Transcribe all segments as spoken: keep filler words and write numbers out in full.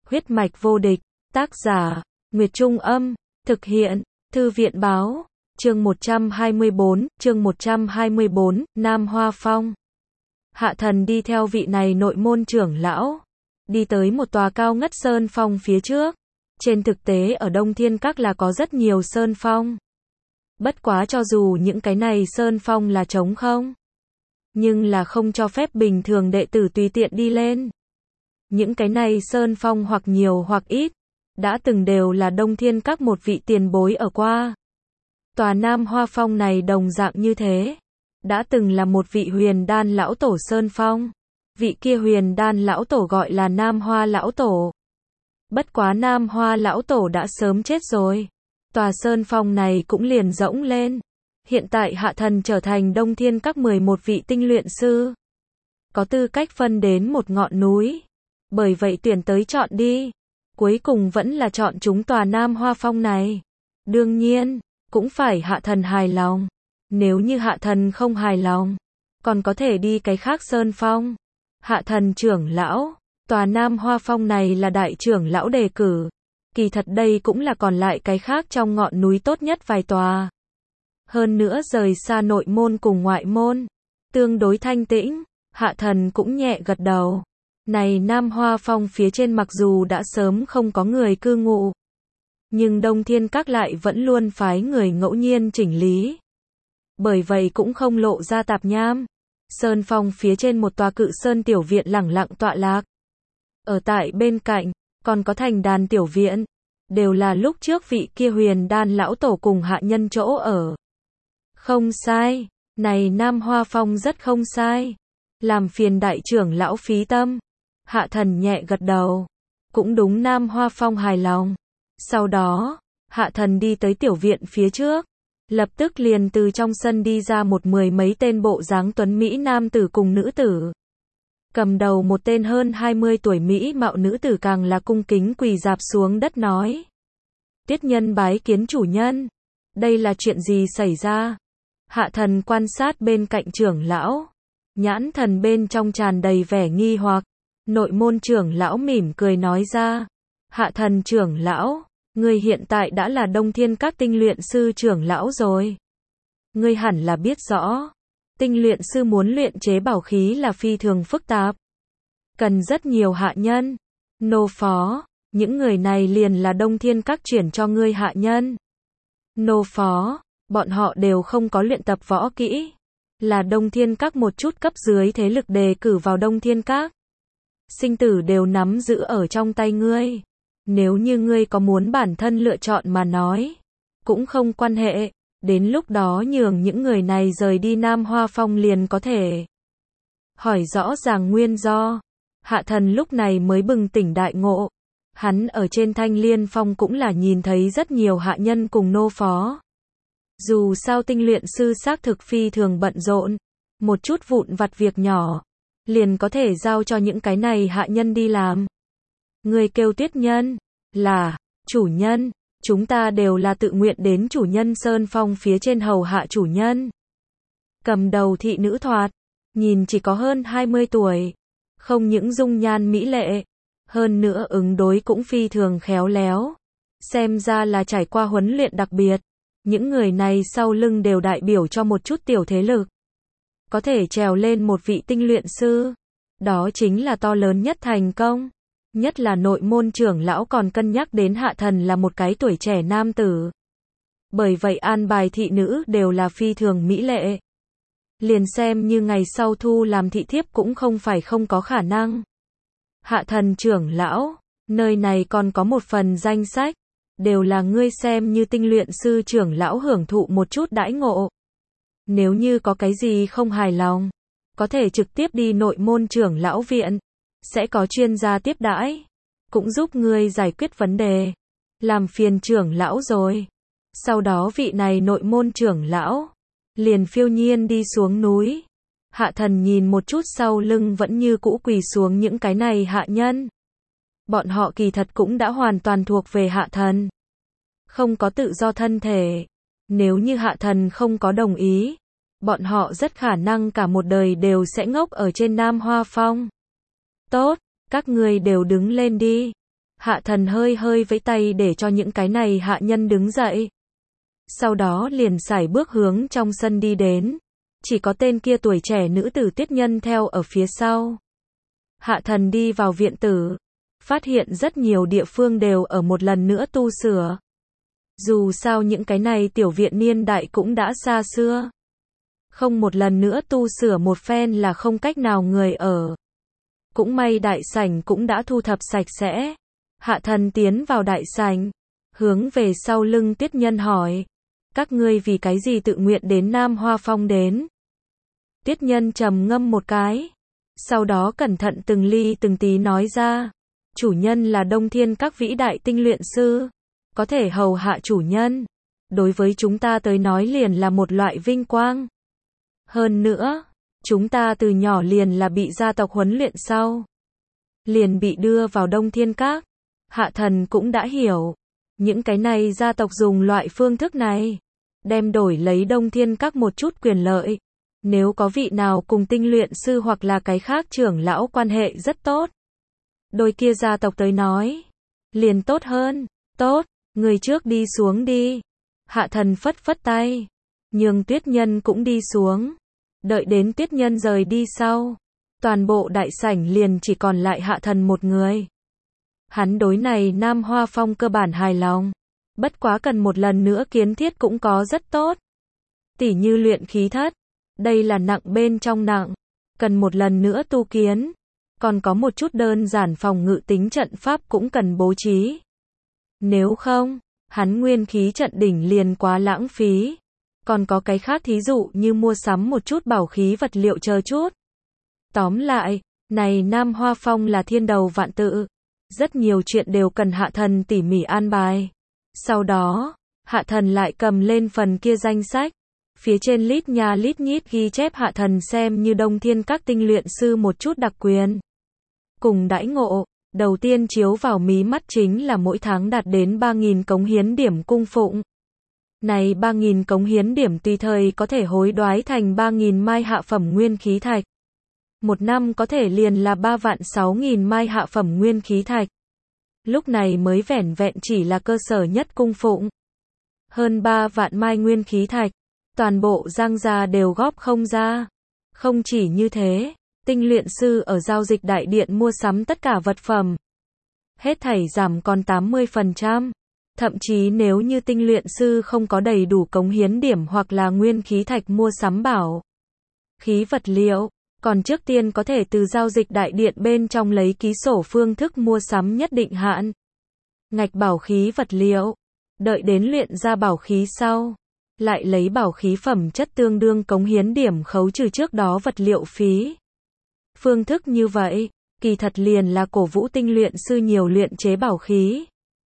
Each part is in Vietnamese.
Huyết mạch vô địch, tác giả, Nguyệt Trung Âm, thực hiện, Thư viện Báo, chương một trăm hai mươi bốn, chương một trăm hai mươi bốn, Nam Hoa Phong. Hạ Thần đi theo vị này nội môn trưởng lão, đi tới một tòa cao ngất sơn phong phía trước. Trên thực tế ở Đông Thiên Các là có rất nhiều sơn phong. Bất quá cho dù những cái này sơn phong là trống không, nhưng là không cho phép bình thường đệ tử tùy tiện đi lên. Những cái này sơn phong hoặc nhiều hoặc ít, đã từng đều là Đông Thiên Các một vị tiền bối ở qua. Tòa Nam Hoa Phong này đồng dạng như thế, đã từng là một vị huyền đan lão tổ sơn phong. Vị kia huyền đan lão tổ gọi là Nam Hoa lão tổ. Bất quá Nam Hoa lão tổ đã sớm chết rồi. Tòa sơn phong này cũng liền rỗng lên. Hiện tại Hạ Thần trở thành Đông Thiên Các mười một vị tinh luyện sư, có tư cách phân đến một ngọn núi. Bởi vậy tuyển tới chọn đi. Cuối cùng vẫn là chọn chúng tòa Nam Hoa Phong này. Đương nhiên, cũng phải Hạ Thần hài lòng. Nếu như Hạ Thần không hài lòng, còn có thể đi cái khác sơn phong. Hạ Thần trưởng lão, tòa Nam Hoa Phong này là đại trưởng lão đề cử. Kỳ thật đây cũng là còn lại cái khác trong ngọn núi tốt nhất vài tòa. Hơn nữa rời xa nội môn cùng ngoại môn, tương đối thanh tĩnh. Hạ Thần cũng nhẹ gật đầu. Này Nam Hoa Phong phía trên mặc dù đã sớm không có người cư ngụ, nhưng Đông Thiên Các lại vẫn luôn phái người ngẫu nhiên chỉnh lý. Bởi vậy cũng không lộ ra tạp nham. Sơn phong phía trên một tòa cự sơn tiểu viện lẳng lặng tọa lạc. Ở tại bên cạnh, còn có thành đàn tiểu viện, đều là lúc trước vị kia huyền đan lão tổ cùng hạ nhân chỗ ở. Không sai, này Nam Hoa Phong rất không sai. Làm phiền đại trưởng lão phí tâm. Hạ Thần nhẹ gật đầu. Cũng đúng, Nam Hoa Phong hài lòng. Sau đó, Hạ Thần đi tới tiểu viện phía trước. Lập tức liền từ trong sân đi ra một mười mấy tên bộ dáng tuấn Mỹ nam tử cùng nữ tử. Cầm đầu một tên hơn hai mươi tuổi Mỹ mạo nữ tử càng là cung kính quỳ rạp xuống đất nói. Tiết nhân bái kiến chủ nhân. Đây là chuyện gì xảy ra? Hạ Thần quan sát bên cạnh trưởng lão. Nhãn thần bên trong tràn đầy vẻ nghi hoặc. Nội môn trưởng lão mỉm cười nói ra. Hạ Thần trưởng lão, ngươi hiện tại đã là Đông Thiên Các tinh luyện sư trưởng lão rồi. Ngươi hẳn là biết rõ. Tinh luyện sư muốn luyện chế bảo khí là phi thường phức tạp. Cần rất nhiều hạ nhân, nô phó. Những người này liền là Đông Thiên Các chuyển cho ngươi hạ nhân. Nô phó, bọn họ đều không có luyện tập võ kỹ. Là Đông Thiên Các một chút cấp dưới thế lực đề cử vào Đông Thiên Các. Sinh tử đều nắm giữ ở trong tay ngươi. Nếu như ngươi có muốn bản thân lựa chọn mà nói, cũng không quan hệ. Đến lúc đó nhường những người này rời đi Nam Hoa Phong liền có thể. Hỏi rõ ràng nguyên do. Hạ Thần lúc này mới bừng tỉnh đại ngộ. Hắn ở trên Thanh Liên Phong cũng là nhìn thấy rất nhiều hạ nhân cùng nô phó. Dù sao tinh luyện sư xác thực phi thường bận rộn, một chút vụn vặt việc nhỏ, liền có thể giao cho những cái này hạ nhân đi làm. Người kêu Tiết nhân, là, chủ nhân, chúng ta đều là tự nguyện đến chủ nhân sơn phong phía trên hầu hạ chủ nhân. Cầm đầu thị nữ thoạt, nhìn chỉ có hơn hai mươi tuổi, không những dung nhan mỹ lệ, hơn nữa ứng đối cũng phi thường khéo léo. Xem ra là trải qua huấn luyện đặc biệt. Những người này sau lưng đều đại biểu cho một chút tiểu thế lực. Có thể trèo lên một vị tinh luyện sư. Đó chính là to lớn nhất thành công. Nhất là nội môn trưởng lão còn cân nhắc đến Hạ Thần là một cái tuổi trẻ nam tử. Bởi vậy an bài thị nữ đều là phi thường mỹ lệ. Liền xem như ngày sau thu làm thị thiếp cũng không phải không có khả năng. Hạ Thần trưởng lão, nơi này còn có một phần danh sách. Đều là ngươi xem như tinh luyện sư trưởng lão hưởng thụ một chút đãi ngộ. Nếu như có cái gì không hài lòng, có thể trực tiếp đi nội môn trưởng lão viện. Sẽ có chuyên gia tiếp đãi, cũng giúp ngươi giải quyết vấn đề. Làm phiền trưởng lão rồi. Sau đó vị này nội môn trưởng lão liền phiêu nhiên đi xuống núi. Hạ Thần nhìn một chút sau lưng vẫn như cũ quỳ xuống những cái này hạ nhân. Bọn họ kỳ thật cũng đã hoàn toàn thuộc về Hạ Thần. Không có tự do thân thể. Nếu như Hạ Thần không có đồng ý, bọn họ rất khả năng cả một đời đều sẽ ngốc ở trên Nam Hoa Phong. Tốt, các ngươi đều đứng lên đi. Hạ thần hơi hơi vẫy tay để cho những cái này hạ nhân đứng dậy. Sau đó liền sải bước hướng trong sân đi đến. Chỉ có tên kia tuổi trẻ nữ tử Tiết Nhân theo ở phía sau. Hạ thần đi vào viện tử. Phát hiện rất nhiều địa phương đều ở một lần nữa tu sửa. Dù sao những cái này tiểu viện niên đại cũng đã xa xưa. Không một lần nữa tu sửa một phen là không cách nào người ở. Cũng may đại sảnh cũng đã thu thập sạch sẽ. Hạ thần tiến vào đại sảnh. Hướng về sau lưng Tiết Nhân hỏi. Các ngươi vì cái gì tự nguyện đến Nam Hoa Phong đến? Tiết Nhân trầm ngâm một cái. Sau đó cẩn thận từng ly từng tí nói ra. Chủ nhân là Đông Thiên các vĩ đại tinh luyện sư. Có thể hầu hạ chủ nhân. Đối với chúng ta tới nói liền là một loại vinh quang. Hơn nữa, chúng ta từ nhỏ liền là bị gia tộc huấn luyện sau. Liền bị đưa vào Đông Thiên các. Hạ thần cũng đã hiểu. Những cái này gia tộc dùng loại phương thức này. Đem đổi lấy Đông Thiên các một chút quyền lợi. Nếu có vị nào cùng tinh luyện sư hoặc là cái khác trưởng lão quan hệ rất tốt. Đôi kia gia tộc tới nói. Liền tốt hơn. Tốt, người trước đi xuống đi. Hạ thần phất phất tay. Nhường Tuyết Nhân cũng đi xuống. Đợi đến Tuyết Nhân rời đi sau. Toàn bộ đại sảnh liền chỉ còn lại hạ thần một người. Hắn đối này Nam Hoa Phong cơ bản hài lòng. Bất quá cần một lần nữa kiến thiết cũng có rất tốt. Tỉ như luyện khí thất. Đây là nặng bên trong nặng. Cần một lần nữa tu kiến. Còn có một chút đơn giản phòng ngự tính trận pháp cũng cần bố trí. Nếu không, hắn nguyên khí trận đỉnh liền quá lãng phí. Còn có cái khác thí dụ như mua sắm một chút bảo khí vật liệu chờ chút. Tóm lại, này Nam Hoa Phong là thiên đầu vạn tự. Rất nhiều chuyện đều cần hạ thần tỉ mỉ an bài. Sau đó, hạ thần lại cầm lên phần kia danh sách. Phía trên lít nha lít nhít ghi chép hạ thần xem như Đông Thiên các tinh luyện sư một chút đặc quyền. Cùng đãi ngộ, đầu tiên chiếu vào mí mắt chính là mỗi tháng đạt đến ba nghìn cống hiến điểm cung phụng. Này ba nghìn cống hiến điểm tùy thời có thể hối đoái thành ba nghìn mai hạ phẩm nguyên khí thạch. Một năm có thể liền là ba vạn sáu nghìn mai hạ phẩm nguyên khí thạch. Lúc này mới vẻn vẹn chỉ là cơ sở nhất cung phụng. Hơn ba vạn mai nguyên khí thạch. Toàn bộ Giang gia đều góp không ra. Không chỉ như thế, tinh luyện sư ở giao dịch đại điện mua sắm tất cả vật phẩm. Hết thảy giảm còn tám mươi phần trăm. Thậm chí nếu như tinh luyện sư không có đầy đủ cống hiến điểm hoặc là nguyên khí thạch mua sắm bảo khí vật liệu, còn trước tiên có thể từ giao dịch đại điện bên trong lấy ký sổ phương thức mua sắm nhất định hạn. Ngạch bảo khí vật liệu, đợi đến luyện ra bảo khí sau, lại lấy bảo khí phẩm chất tương đương cống hiến điểm khấu trừ trước đó vật liệu phí. Phương thức như vậy, kỳ thật liền là cổ vũ tinh luyện sư nhiều luyện chế bảo khí.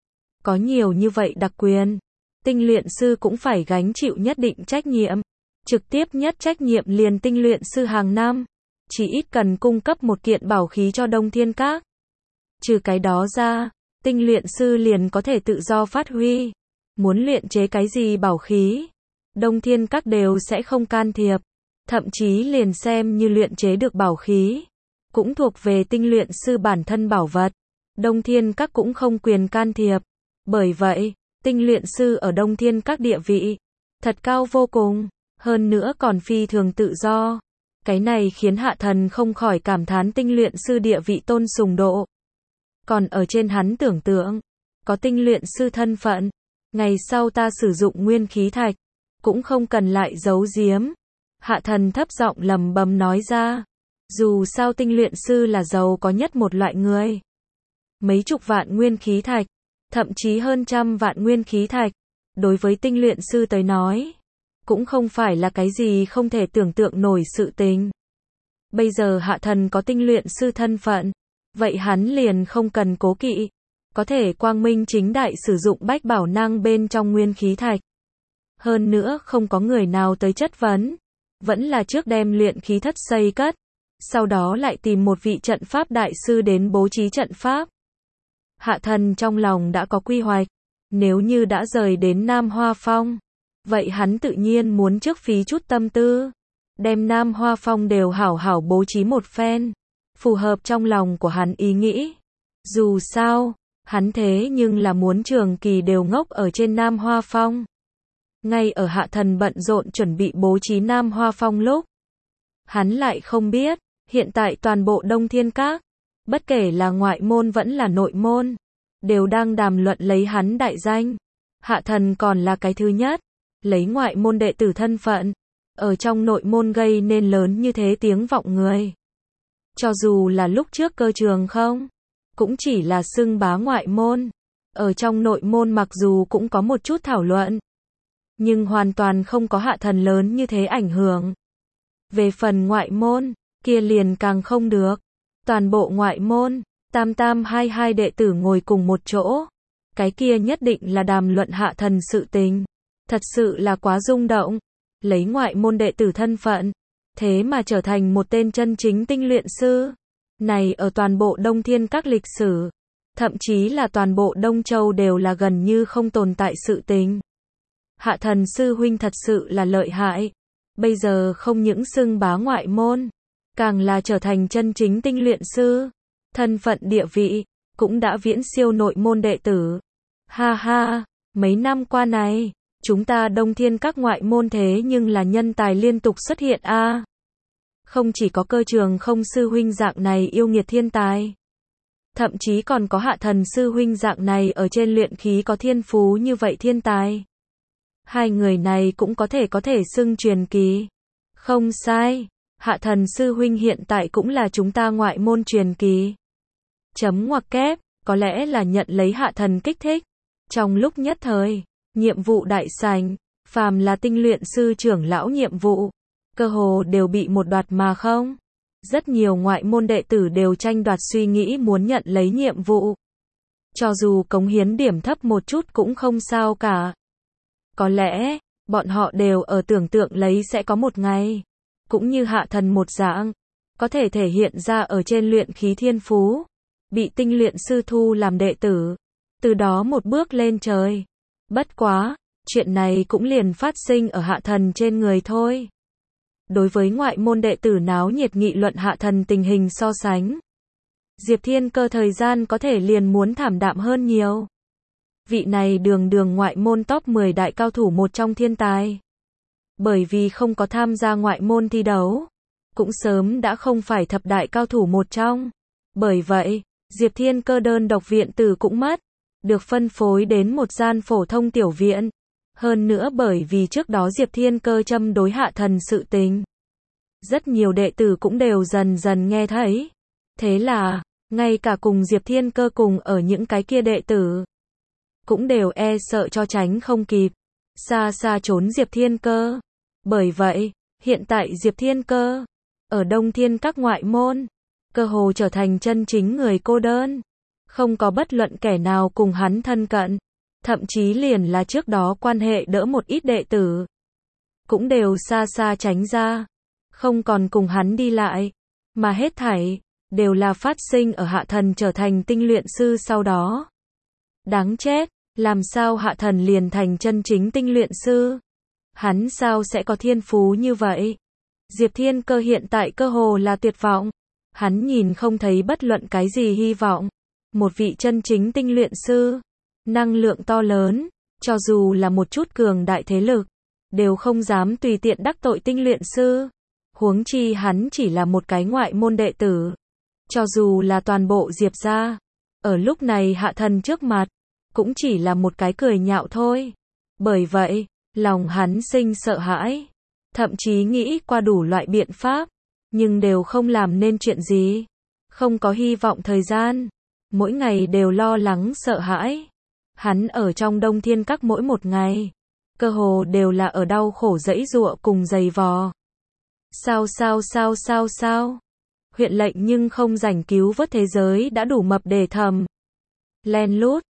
Có nhiều như vậy đặc quyền, tinh luyện sư cũng phải gánh chịu nhất định trách nhiệm. Trực tiếp nhất trách nhiệm liền tinh luyện sư hàng năm, chỉ ít cần cung cấp một kiện bảo khí cho Đông Thiên các. Trừ cái đó ra, tinh luyện sư liền có thể tự do phát huy. Muốn luyện chế cái gì bảo khí, Đông Thiên các đều sẽ không can thiệp. Thậm chí liền xem như luyện chế được bảo khí, cũng thuộc về tinh luyện sư bản thân bảo vật. Đông Thiên các cũng không quyền can thiệp. Bởi vậy, tinh luyện sư ở Đông Thiên các địa vị thật cao vô cùng, hơn nữa còn phi thường tự do. Cái này khiến hạ thần không khỏi cảm thán tinh luyện sư địa vị tôn sùng độ. Còn ở trên hắn tưởng tượng, có tinh luyện sư thân phận, ngày sau ta sử dụng nguyên khí thạch, cũng không cần lại giấu giếm. Hạ thần thấp giọng lầm bầm nói ra, dù sao tinh luyện sư là giàu có nhất một loại người. Mấy chục vạn nguyên khí thạch, thậm chí hơn trăm vạn nguyên khí thạch, đối với tinh luyện sư tới nói, cũng không phải là cái gì không thể tưởng tượng nổi sự tình. Bây giờ hạ thần có tinh luyện sư thân phận, vậy hắn liền không cần cố kỵ, có thể quang minh chính đại sử dụng bách bảo năng bên trong nguyên khí thạch. Hơn nữa không có người nào tới chất vấn, vẫn là trước đem luyện khí thất xây cất, sau đó lại tìm một vị trận pháp đại sư đến bố trí trận pháp. Hạ thần trong lòng đã có quy hoạch, nếu như đã rời đến Nam Hoa Phong, vậy hắn tự nhiên muốn trước phí chút tâm tư, đem Nam Hoa Phong đều hảo hảo bố trí một phen, phù hợp trong lòng của hắn ý nghĩ. Dù sao, Hắn thế nhưng là muốn trường kỳ đều ngốc ở trên Nam Hoa Phong. Ngay ở Hạ Thần bận rộn chuẩn bị bố trí Nam Hoa Phong lúc, hắn lại không biết, hiện tại toàn bộ Đông Thiên Các, bất kể là ngoại môn vẫn là nội môn, đều đang đàm luận lấy hắn đại danh. Hạ Thần còn là cái thứ nhất, lấy ngoại môn đệ tử thân phận, ở trong nội môn gây nên lớn như thế tiếng vọng người. Cho dù là lúc trước cơ trường không, cũng chỉ là xưng bá ngoại môn. Ở trong nội môn mặc dù cũng có một chút thảo luận, nhưng hoàn toàn không có Hạ Thần lớn như thế ảnh hưởng. Về phần ngoại môn, kia liền càng không được. Toàn bộ ngoại môn, tam tam hai hai đệ tử ngồi cùng một chỗ. Cái kia nhất định là đàm luận Hạ Thần sự tình. Thật sự là quá rung động. Lấy ngoại môn đệ tử thân phận, thế mà trở thành một tên chân chính tinh luyện sư. Này ở toàn bộ Đông Thiên Các lịch sử, thậm chí là toàn bộ Đông Châu đều là gần như không tồn tại sự tình. Hạ Thần sư huynh thật sự là lợi hại. Bây giờ không những xưng bá ngoại môn, càng là trở thành chân chính tinh luyện sư. Thân phận địa vị, cũng đã viễn siêu nội môn đệ tử. Ha ha, mấy năm qua này, chúng ta Đông Thiên Các ngoại môn thế nhưng là nhân tài liên tục xuất hiện a. À. Không chỉ có cơ trường không sư huynh dạng này yêu nghiệt thiên tài, thậm chí còn có Hạ Thần sư huynh dạng này ở trên luyện khí có thiên phú như vậy thiên tài. Hai người này cũng có thể có thể xưng truyền kỳ. Không sai, Hạ Thần sư huynh hiện tại cũng là chúng ta ngoại môn truyền kỳ. Chấm ngoặc kép, có lẽ là nhận lấy Hạ Thần kích thích. Trong lúc nhất thời, nhiệm vụ đại sảnh, phàm là tinh luyện sư trưởng lão nhiệm vụ, cơ hồ đều bị một đoạt mà không. Rất nhiều ngoại môn đệ tử đều tranh đoạt suy nghĩ muốn nhận lấy nhiệm vụ. Cho dù cống hiến điểm thấp một chút cũng không sao cả. Có lẽ, bọn họ đều ở tưởng tượng lấy sẽ có một ngày, cũng như Hạ Thần một dạng, có thể thể hiện ra ở trên luyện khí thiên phú, bị tinh luyện sư thu làm đệ tử, từ đó một bước lên trời. Bất quá, chuyện này cũng liền phát sinh ở Hạ Thần trên người thôi. Đối với ngoại môn đệ tử náo nhiệt nghị luận Hạ Thần tình hình so sánh, Diệp Thiên Cơ thời gian có thể liền muốn thảm đạm hơn nhiều. Vị này đường đường ngoại môn top mười đại cao thủ một trong thiên tài. Bởi vì không có tham gia ngoại môn thi đấu, cũng sớm đã không phải thập đại cao thủ một trong. Bởi vậy, Diệp Thiên Cơ đơn độc viện tử cũng mất, được phân phối đến một gian phổ thông tiểu viện. Hơn nữa bởi vì trước đó Diệp Thiên Cơ châm đối Hạ Thần sự tình, rất nhiều đệ tử cũng đều dần dần nghe thấy. Thế là, ngay cả cùng Diệp Thiên Cơ cùng ở những cái kia đệ tử, cũng đều e sợ cho tránh không kịp, xa xa trốn Diệp Thiên Cơ. Bởi vậy, hiện tại Diệp Thiên Cơ, ở Đông Thiên Các ngoại môn, cơ hồ trở thành chân chính người cô đơn. Không có bất luận kẻ nào cùng hắn thân cận. Thậm chí liền là trước đó quan hệ đỡ một ít đệ tử, cũng đều xa xa tránh ra, không còn cùng hắn đi lại, mà hết thảy đều là phát sinh ở Hạ Thần trở thành tinh luyện sư sau đó. Đáng chết, làm sao Hạ Thần liền thành chân chính tinh luyện sư? Hắn sao sẽ có thiên phú như vậy? Diệp Thiên Cơ hiện tại cơ hồ là tuyệt vọng, hắn nhìn không thấy bất luận cái gì hy vọng. Một vị chân chính tinh luyện sư, năng lượng to lớn, cho dù là một chút cường đại thế lực, đều không dám tùy tiện đắc tội tinh luyện sư. Huống chi hắn chỉ là một cái ngoại môn đệ tử. Cho dù là toàn bộ Diệp gia, ở lúc này Hạ Thần trước mặt, cũng chỉ là một cái cười nhạo thôi. Bởi vậy, lòng hắn sinh sợ hãi, thậm chí nghĩ qua đủ loại biện pháp, nhưng đều không làm nên chuyện gì. Không có hy vọng thời gian, mỗi ngày đều lo lắng sợ hãi. Hắn ở trong Đông Thiên Các mỗi một ngày, cơ hồ đều là ở đau khổ giãy giụa cùng giày vò. Sao sao sao sao sao? Huyện lệnh nhưng không rảnh cứu vớt thế giới đã đủ mập để thầm. Len lút,